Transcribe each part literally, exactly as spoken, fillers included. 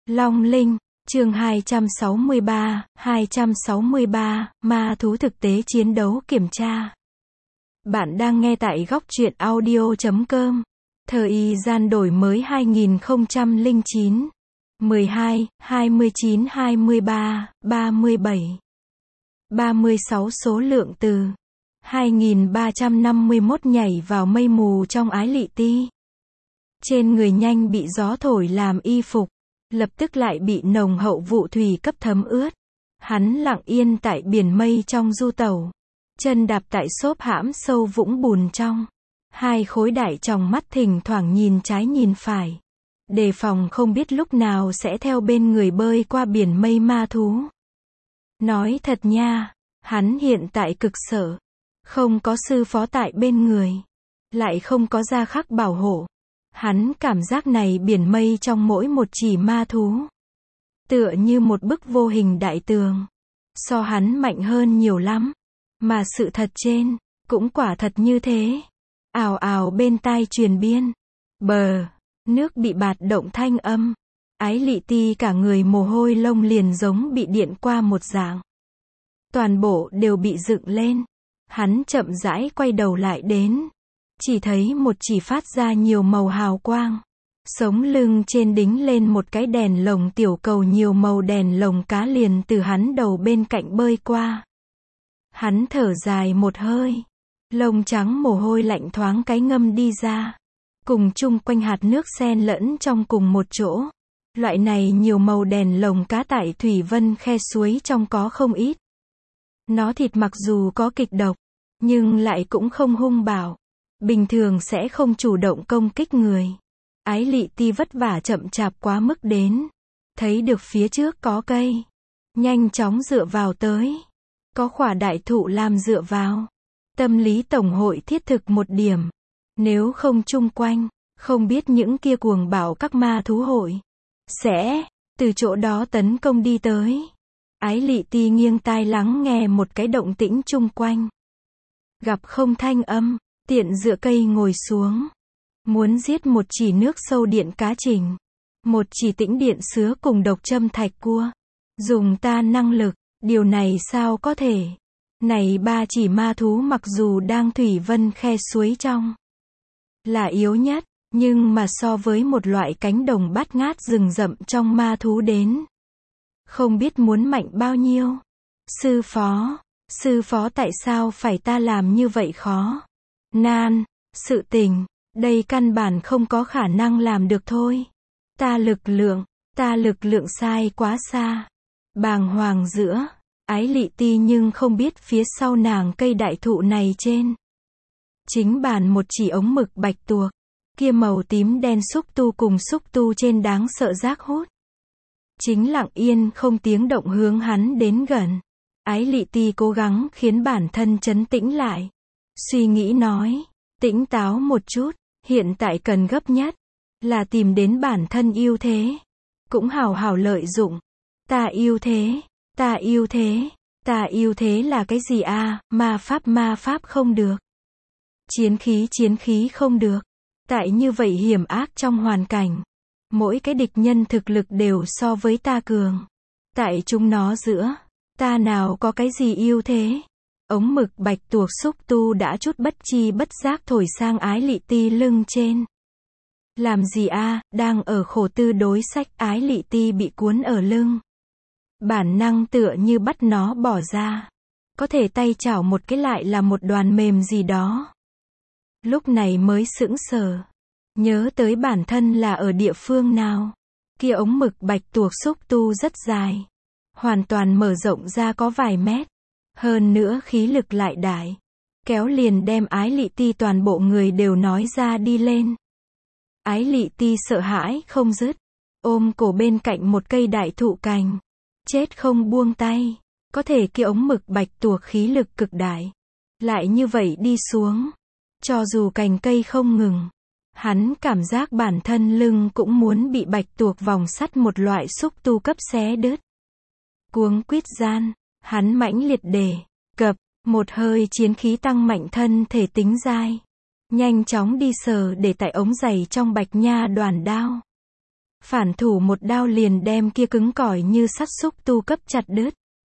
Long Linh, chương hai trăm sáu mươi ba, hai trăm sáu mươi ba, ma thú thực tế chiến đấu kiểm tra. Bạn đang nghe tại góc truyện audio chấm com. Thời gian đổi mới hai nghìn không trăm lẻ chín, mười hai, hai mươi chín, hai mươi ba, ba mươi bảy, ba mươi sáu số lượng từ hai nghìn ba trăm năm mươi mốt nhảy vào mây mù trong Ái Lị Ti. Trên người nhanh bị gió thổi làm y phục, lập tức lại bị nồng hậu vụ thủy cấp thấm ướt. Hắn lặng yên tại biển mây trong du tẩu, chân đạp tại xốp hãm sâu vũng bùn trong. Hai khối đại tròng mắt thỉnh thoảng nhìn trái nhìn phải, đề phòng không biết lúc nào sẽ theo bên người bơi qua biển mây ma thú. Nói thật nha, hắn hiện tại cực sợ, không có sư phó tại bên người, lại không có gia khắc bảo hộ. Hắn cảm giác này biển mây trong mỗi một chỉ ma thú, tựa như một bức vô hình đại tường, so hắn mạnh hơn nhiều lắm. Mà sự thật trên, cũng quả thật như thế. Ào ào bên tai truyền biên, bờ, nước bị bạt động thanh âm. Ái Lị Ti cả người mồ hôi lông liền giống bị điện qua một dạng. Toàn bộ đều bị dựng lên. Hắn chậm rãi quay đầu lại đến, chỉ thấy một chỉ phát ra nhiều màu hào quang. Sống lưng trên đính lên một cái đèn lồng tiểu cầu nhiều màu, đèn lồng cá liền từ hắn đầu bên cạnh bơi qua. Hắn thở dài một hơi, lông trắng mồ hôi lạnh thoáng cái ngâm đi ra, cùng chung quanh hạt nước xen lẫn trong cùng một chỗ. Loại này nhiều màu đèn lồng cá tại thủy vân khe suối trong có không ít. Nó thịt mặc dù có kịch độc, nhưng lại cũng không hung bạo, bình thường sẽ không chủ động công kích người. Ái Lị Ti vất vả chậm chạp quá mức đến, thấy được phía trước có cây, nhanh chóng dựa vào tới. Có khỏa đại thụ làm dựa vào. Tâm lý tổng hội thiết thực một điểm. Nếu không chung quanh, không biết những kia cuồng bạo các ma thú hội sẽ từ chỗ đó tấn công đi tới. Ái Lị Ti nghiêng tai lắng nghe một cái động tĩnh chung quanh. Gặp không thanh âm, tiện dựa cây ngồi xuống. Muốn giết một chỉ nước sâu điện cá trình, một chỉ tĩnh điện sứa cùng độc châm thạch cua. Dùng ta năng lực, điều này sao có thể? Này ba chỉ ma thú mặc dù đang thủy vân khe suối trong là yếu nhất, nhưng mà so với một loại cánh đồng bát ngát rừng rậm trong ma thú đến, không biết muốn mạnh bao nhiêu. Sư phó, sư phó tại sao phải ta làm như vậy khó? Nan, sự tình, đây căn bản không có khả năng làm được thôi. Ta lực lượng, ta lực lượng sai quá xa. Bàng hoàng giữa, Ái Lị Ti nhưng không biết phía sau nàng cây đại thụ này trên chính bàn một chỉ ống mực bạch tuộc, kia màu tím đen xúc tu cùng xúc tu trên đáng sợ rác hút. Chính lặng yên không tiếng động hướng hắn đến gần. Ái Lị Ti cố gắng khiến bản thân trấn tĩnh lại. Suy nghĩ nói, tỉnh táo một chút, hiện tại cần gấp nhất là tìm đến bản thân ưu thế, cũng hào hào lợi dụng. Ta ưu thế, ta ưu thế, ta ưu thế là cái gì a? À? Ma pháp ma pháp không được. Chiến khí chiến khí không được. Tại như vậy hiểm ác trong hoàn cảnh, mỗi cái địch nhân thực lực đều so với ta cường. Tại chúng nó giữa, ta nào có cái gì ưu thế? Ống mực bạch tuộc xúc tu đã chút bất chi bất giác thổi sang Ái Lị Ti lưng trên. Làm gì a? À? Đang ở khổ tư đối sách, Ái Lị Ti bị cuốn ở lưng. Bản năng tựa như bắt nó bỏ ra. Có thể tay chảo một cái lại là một đoàn mềm gì đó. Lúc này mới sững sờ. Nhớ tới bản thân là ở địa phương nào. Kia ống mực bạch tuộc xúc tu rất dài. Hoàn toàn mở rộng ra có vài mét. Hơn nữa khí lực lại đại. Kéo liền đem Ái Lị Ti toàn bộ người đều nói ra đi lên. Ái Lị Ti sợ hãi không dứt. Ôm cổ bên cạnh một cây đại thụ cành. Chết không buông tay. Có thể kia ống mực bạch tuộc khí lực cực đại. Lại như vậy đi xuống. Cho dù cành cây không ngừng. Hắn cảm giác bản thân lưng cũng muốn bị bạch tuộc vòng sắt một loại xúc tu cấp xé đứt. Cuống quýt gian, hắn mãnh liệt đề cập, một hơi chiến khí tăng mạnh thân thể tính dai. Nhanh chóng đi sờ để tại ống giày trong bạch nha đoàn đao. Phản thủ một đao liền đem kia cứng cỏi như sắt xúc tu cấp chặt đứt.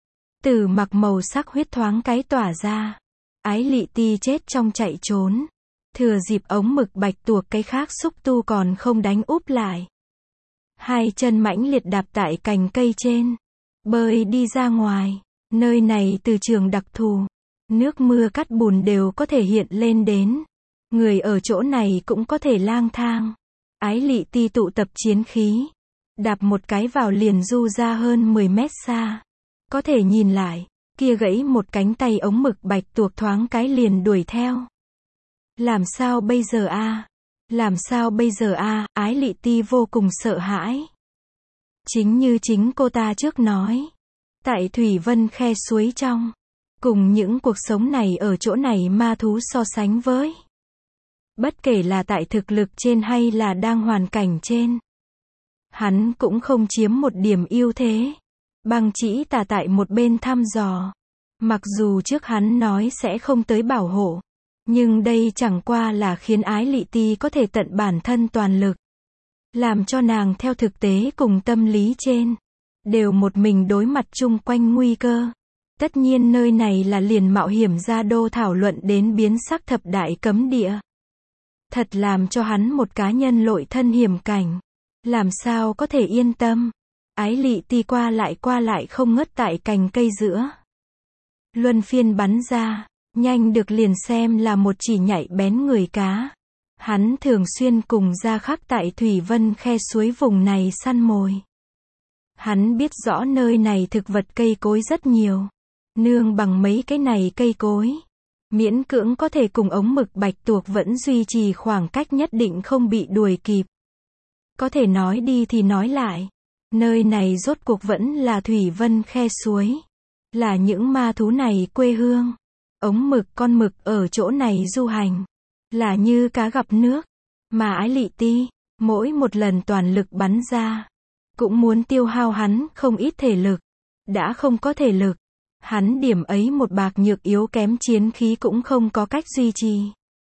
Tử mặc màu sắc huyết thoáng cái tỏa ra. Ái Lị Ti chết trong chạy trốn. Thừa dịp ống mực bạch tuộc cái khác xúc tu còn không đánh úp lại. Hai chân mãnh liệt đạp tại cành cây trên. Bơi đi ra ngoài. Nơi này từ trường đặc thù. Nước mưa cắt bùn đều có thể hiện lên đến. Người ở chỗ này cũng có thể lang thang. Ái Lị Ti tụ tập chiến khí. Đạp một cái vào liền du ra hơn mười mét xa. Có thể nhìn lại. Kia gãy một cánh tay ống mực bạch tuộc thoáng cái liền đuổi theo. Làm sao bây giờ a? Làm sao bây giờ a? Ái Lị Ti vô cùng sợ hãi. Chính như chính cô ta trước nói. Tại Thủy Vân khe suối trong. Cùng những cuộc sống này ở chỗ này ma thú so sánh với. Bất kể là tại thực lực trên hay là đang hoàn cảnh trên. Hắn cũng không chiếm một điểm ưu thế. Băng Chỉ Tà tại một bên thăm dò. Mặc dù trước hắn nói sẽ không tới bảo hộ. Nhưng đây chẳng qua là khiến Ái Lị Ti có thể tận bản thân toàn lực. Làm cho nàng theo thực tế cùng tâm lý trên. Đều một mình đối mặt chung quanh nguy cơ. Tất nhiên nơi này là liền mạo hiểm gia đô thảo luận đến biến sắc thập đại cấm địa. Thật làm cho hắn một cá nhân lội thân hiểm cảnh. Làm sao có thể yên tâm. Ái Lị Ti qua lại qua lại không ngớt tại cành cây giữa. Luân phiên bắn ra. Nhanh được liền xem là một chỉ nhạy bén người cá. Hắn thường xuyên cùng ra khắc tại Thủy Vân khe suối vùng này săn mồi. Hắn biết rõ nơi này thực vật cây cối rất nhiều. Nương bằng mấy cái này cây cối. Miễn cưỡng có thể cùng ống mực bạch tuộc vẫn duy trì khoảng cách nhất định không bị đuổi kịp. Có thể nói đi thì nói lại. Nơi này rốt cuộc vẫn là Thủy Vân khe suối. Là những ma thú này quê hương. Ống mực con mực ở chỗ này du hành. Là như cá gặp nước. Mà Ái Lị Ti, mỗi một lần toàn lực bắn ra. Cũng muốn tiêu hao hắn không ít thể lực. Đã không có thể lực. Hắn điểm ấy một bạc nhược yếu kém chiến khí cũng không có cách duy trì.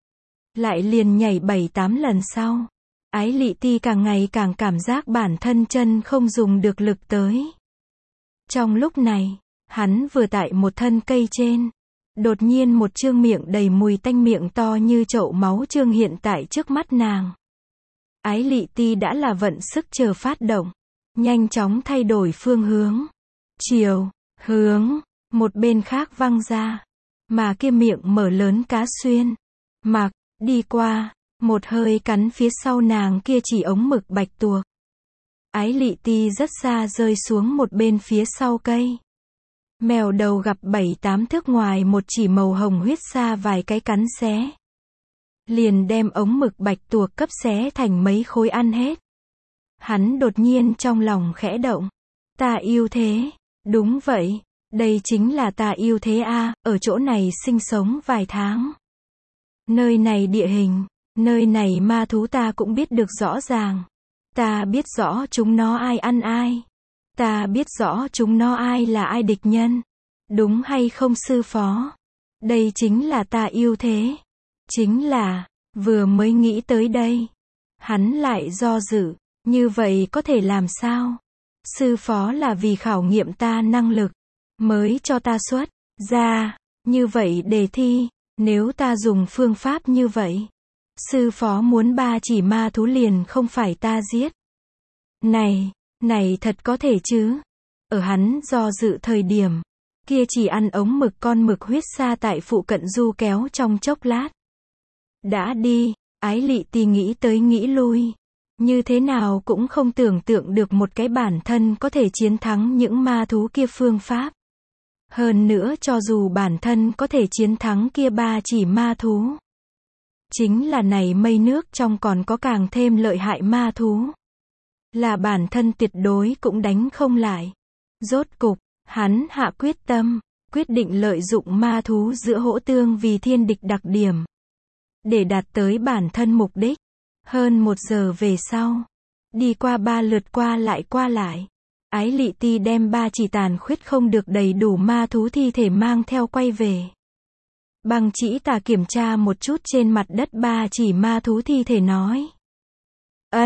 Lại liền nhảy bảy tám lần sau. Ái Lị Ti càng ngày càng cảm giác bản thân chân không dùng được lực tới. Trong lúc này, hắn vừa tại một thân cây trên. Đột nhiên một trương miệng đầy mùi tanh miệng to như chậu máu trương hiện tại trước mắt nàng. Ái Lị Ti đã là vận sức chờ phát động. Nhanh chóng thay đổi phương hướng. Chiều, hướng, một bên khác văng ra. Mà kia miệng mở lớn cá xuyên. Mặc, đi qua, một hơi cắn phía sau nàng kia chỉ ống mực bạch tuộc. Ái Lị Ti rất xa rơi xuống một bên phía sau cây. Mèo đầu gặp bảy tám thước ngoài một chỉ màu hồng huyết xa vài cái cắn xé. Liền đem ống mực bạch tuộc cấp xé thành mấy khối ăn hết. Hắn đột nhiên trong lòng khẽ động. Ta yêu thế. Đúng vậy. Đây chính là ta yêu thế a, ở chỗ này sinh sống vài tháng. Nơi này địa hình, nơi này ma thú ta cũng biết được rõ ràng. Ta biết rõ chúng nó ai ăn ai. Ta biết rõ chúng nó ai là ai địch nhân. Đúng hay không sư phó? Đây chính là ta yêu thế. Chính là, vừa mới nghĩ tới đây. Hắn lại do dự, như vậy có thể làm sao? Sư phó là vì khảo nghiệm ta năng lực, mới cho ta xuất ra, như vậy đề thi, nếu ta dùng phương pháp như vậy. Sư phó muốn ba chỉ ma thú liền không phải ta giết. Này, này thật có thể chứ? Ở hắn do dự thời điểm, kia chỉ ăn ống mực con mực huyết sa tại phụ cận du kéo trong chốc lát. Đã đi, Ái Lị Ti nghĩ tới nghĩ lui. Như thế nào cũng không tưởng tượng được một cái bản thân có thể chiến thắng những ma thú kia phương pháp. Hơn nữa cho dù bản thân có thể chiến thắng kia ba chỉ ma thú. Chính là này mây nước trong còn có càng thêm lợi hại ma thú. Là bản thân tuyệt đối cũng đánh không lại. Rốt cục, hắn hạ quyết tâm, quyết định lợi dụng ma thú giữa hỗ tương vì thiên địch đặc điểm. Để đạt tới bản thân mục đích. Hơn một giờ về sau, đi qua ba lượt qua lại qua lại. Ái Lị Ti đem ba chỉ tàn khuyết không được đầy đủ ma thú thi thể mang theo quay về. Băng Chỉ Tà kiểm tra một chút trên mặt đất ba chỉ ma thú thi thể nói. Ân,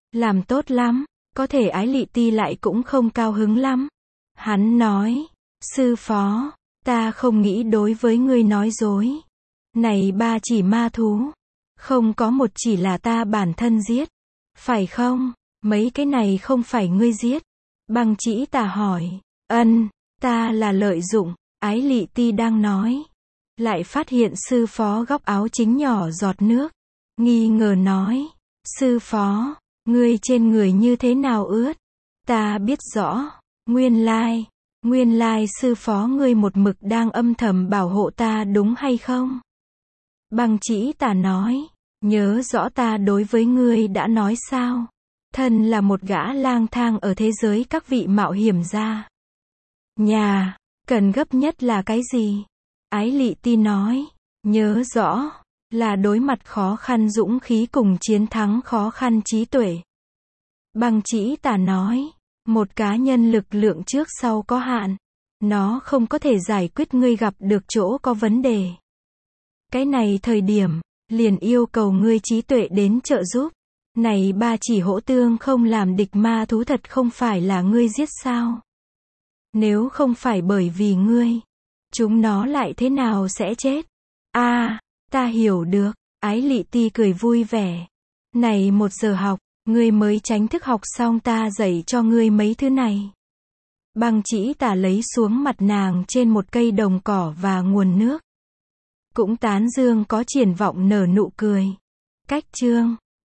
Làm tốt lắm. Có thể Ái Lị Ti lại cũng không cao hứng lắm. Hắn nói, sư phó, ta không nghĩ đối với ngươi nói dối. Này ba chỉ ma thú, không có một chỉ là ta bản thân giết. Phải không? Mấy cái này không phải ngươi giết. Băng Chỉ Tà hỏi, ân, ta là lợi dụng. Ái Lị Ti đang nói. Lại phát hiện sư phó góc áo chính nhỏ giọt nước. Nghi ngờ nói, sư phó, ngươi trên người như thế nào ướt? Ta biết rõ, nguyên lai, nguyên lai sư phó ngươi một mực đang âm thầm bảo hộ ta đúng hay không? Băng Chỉ Tà nói, nhớ rõ ta đối với ngươi đã nói sao? Thân là một gã lang thang ở thế giới các vị mạo hiểm gia. Nhà, cần gấp nhất là cái gì? Ái Lị Ti nói, nhớ rõ, là đối mặt khó khăn dũng khí cùng chiến thắng khó khăn trí tuệ. Băng Chỉ Tà nói, một cá nhân lực lượng trước sau có hạn. Nó không có thể giải quyết ngươi gặp được chỗ có vấn đề. Cái này thời điểm, liền yêu cầu ngươi trí tuệ đến trợ giúp. Này ba chỉ hổ tương không làm địch ma thú thật không phải là ngươi giết sao? Nếu không phải bởi vì ngươi, chúng nó lại thế nào sẽ chết? A, à, ta hiểu được. Ái Lị Ti cười vui vẻ. Này một giờ học, ngươi mới tránh thức học xong ta dạy cho ngươi mấy thứ này. Băng Chỉ Tà lấy xuống mặt nàng trên một cây đồng cỏ và nguồn nước. Cũng tán dương có triển vọng nở nụ cười. Cách chương